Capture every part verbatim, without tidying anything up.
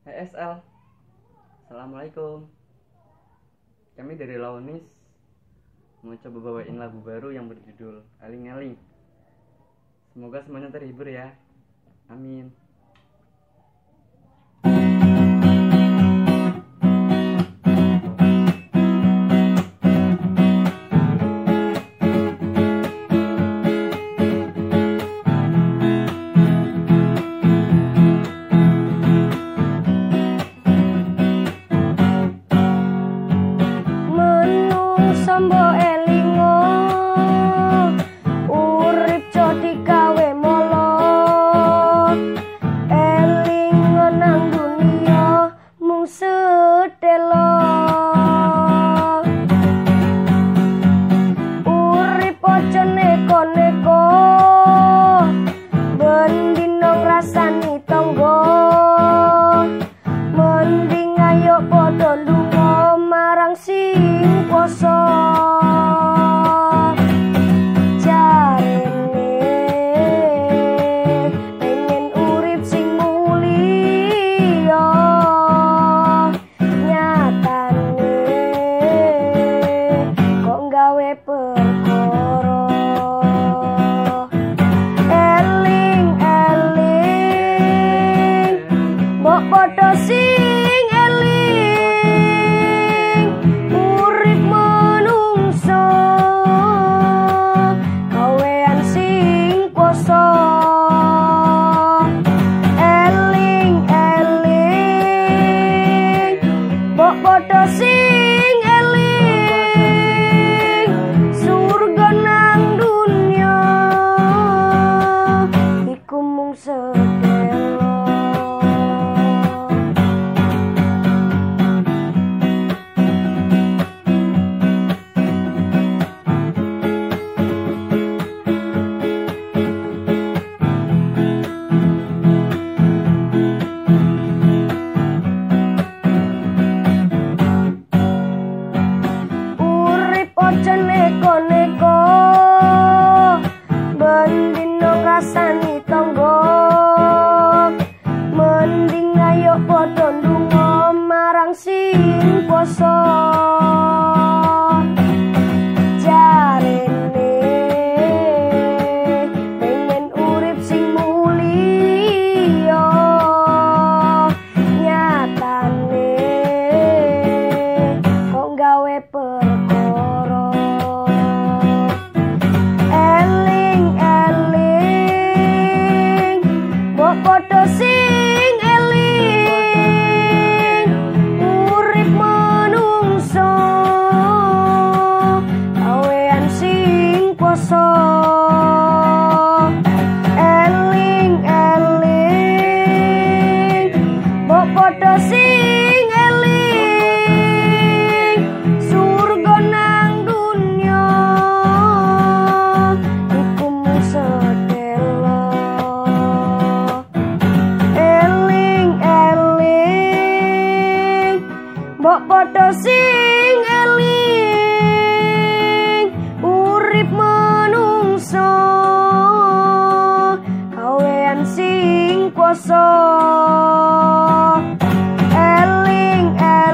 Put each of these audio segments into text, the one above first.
Hai S L, Assalamualaikum. Kami dari Launis mau coba bawain lagu baru yang berjudul Aling-Aling. Semoga semuanya terhibur ya. Amin. Sambo elingo urip jodi gawe molot, elingo nang dunia mung sedelo, urip aja neko-neko bendino ngrasani tangga, mending ayo padha lunga marang sing kuwasa. Padha sing eling urip manungsa, gawean sing kuwasa. Eling eling mbok padha sing eling surga nang dunya iku mung sedelo. Aja neko-neko bendino ngrasani tangga, mending ayo padha ndonga marang sing kuwasa. Jarene pengen urip sing mulya, nyatane kok gawe perkara. Padha sing eling urip manungsa, gawean sing kuwasa. Eling eling mbok padha sing eling surga nang dunya iku mung sedelo. Mbok padha sing eling urip manungsa, gawean sing kuwasa. Eling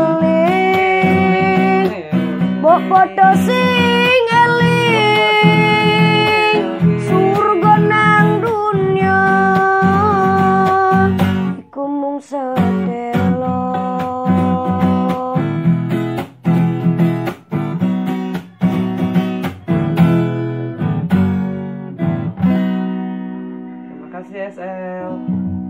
eling mbok padha sing eling surga nang dunya iku mung sedelo. Terima kasih S L.